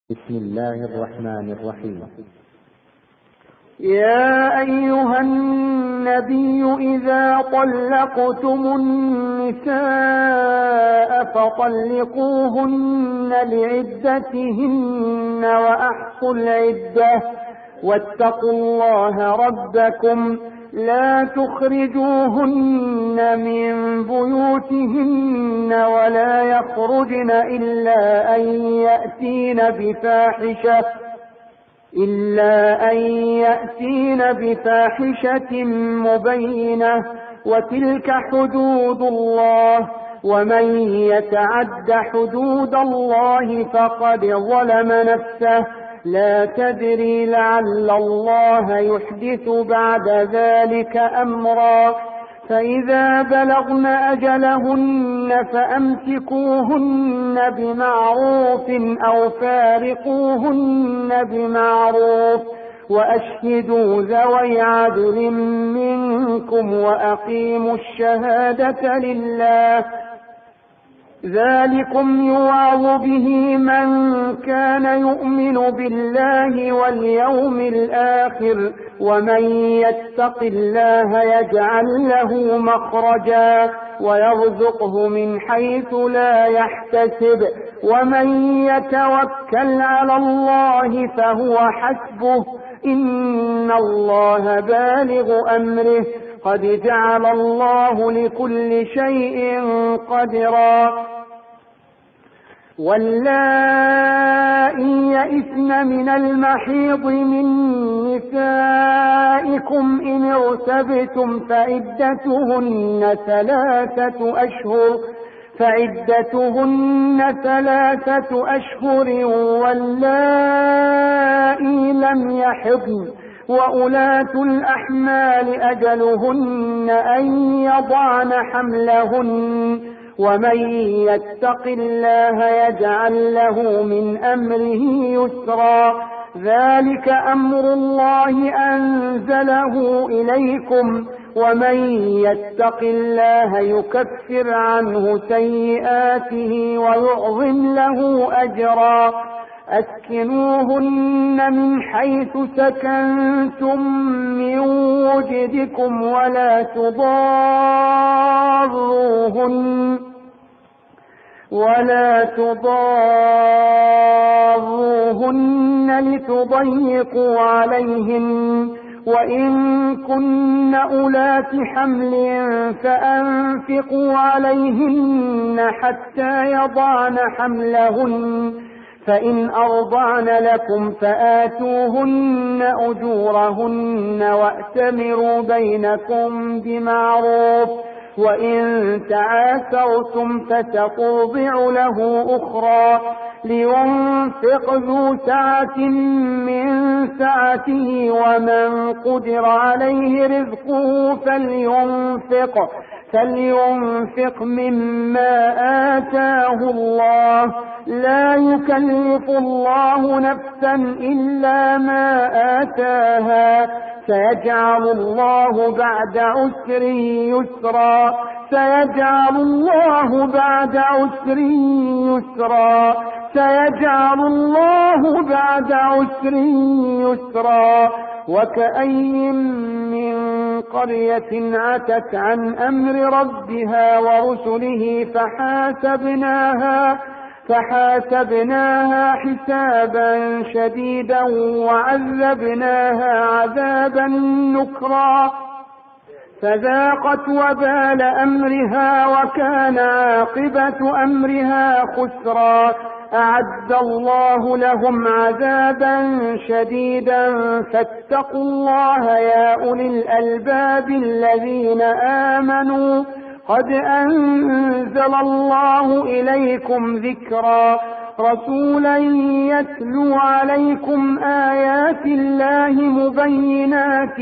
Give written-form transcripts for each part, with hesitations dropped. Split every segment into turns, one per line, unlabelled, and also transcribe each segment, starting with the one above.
بسم الله الرحمن الرحيم.
يا أيها النبي إذا طلقتم النساء فطلقوهن لعدتهن وأحصوا العدة واتقوا الله ربكم لا تخرجوهن من بيوتهن ولا يخرجن إلا أن يأتين بفاحشة مبينة وتلك حدود الله ومن يتعد حدود الله فقد ظلم نفسه لا تدري لعل الله يحدث بعد ذلك أمرا فإذا بلغن أجلهن فأمسكوهن بمعروف أو فارقوهن بمعروف وأشهدوا ذوي عدل منكم وأقيموا الشهادة لله ذلكم يوعظ به من كان يؤمن بالله واليوم الآخر ومن يتق الله يجعل له مخرجا ويرزقه من حيث لا يحتسب ومن يتوكل على الله فهو حسبه إن الله بالغ أمره قد جعل الله لكل شيء قدرا واللائي يئسن من المحيض من نسائكم إن ارتبتم فعدتهن 3 أشهر واللائي لم يحضن وأولاة الأحمال أجلهن أن يضعن حملهن ومن يتق الله يجعل له من أمره يسرا ذلك أمر الله أنزله إليكم ومن يتق الله يكفر عنه سيئاته ويعظم له أجرا أسكنوهن من حيث سكنتم من وجدكم ولا تضاروهن لتضيقوا عليهن وإن كن أولات حمل فأنفقوا عليهن حتى يضعن حملهن فإن أرضعن لكم فآتوهن أجورهن وأتمروا بينكم بمعروف وإن تعاسرتم فترضع له أخرى لينفق ذو سعة من سعته ومن قدر عليه رزقه فلينفق مما آتاه الله لا يكلف الله نفسا إلا ما آتاها سيجعل الله بعد عسر يسرا وكأي من قرية عتت عن أمر ربها ورسله فحاسبناها حسابا شديدا وعذبناها عذابا نكرا فذاقت وبال أمرها وكان عاقبة أمرها خسرا أعد الله لهم عذابا شديدا فاتقوا الله يا أولي الألباب الذين آمنوا قد أنزل الله إليكم ذكرا رسولا يتلو عليكم آيات الله مبينات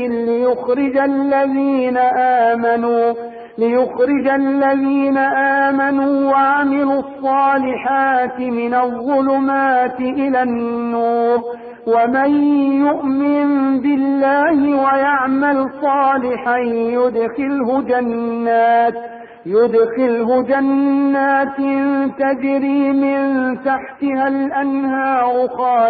ليخرج الذين آمنوا وعملوا الصالحات من الظلمات إلى النور ومن يؤمن بالله ويعمل صالحا يدخله جنات تجري من تحتها الأنهار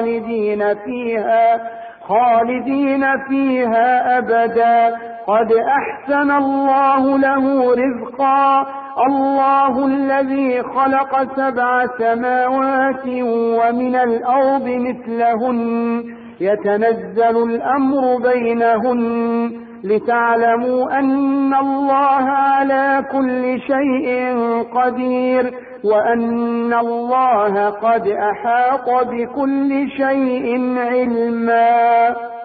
خالدين فيها أبدا. قد أحسن الله له رزقا. الله الذي خلق 7 سماوات ومن الأرض مثلهن يتنزل الأمر بينهن لتعلموا أن الله على كل شيء قدير وأن الله قد أحاط بكل شيء علما.